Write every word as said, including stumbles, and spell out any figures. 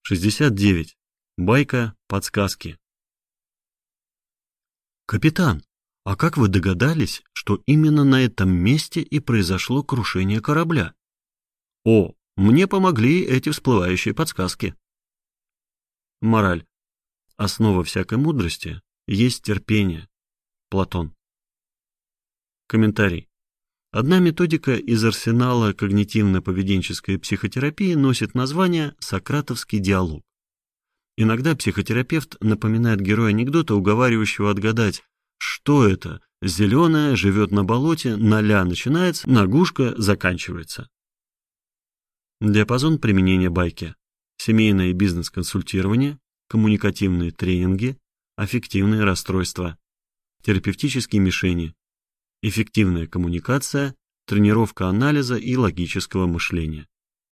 шестьдесят девять. Байка подсказки. Капитан, а как вы догадались, что именно на этом месте и произошло крушение корабля? О, мне помогли эти всплывающие подсказки. Мораль. Основа всякой мудрости есть терпение. Платон. Комментарий. Одна методика из арсенала когнитивно-поведенческой психотерапии носит название «Сократовский диалог». Иногда психотерапевт напоминает героя анекдота, уговаривающего отгадать, что это зеленое живет на болоте, на ля начинается, на гушка заканчивается. Диапазон применения байки. Семейное и бизнес-консультирование, коммуникативные тренинги, аффективные расстройства, терапевтические мишени, эффективная коммуникация, тренировка анализа и логического мышления.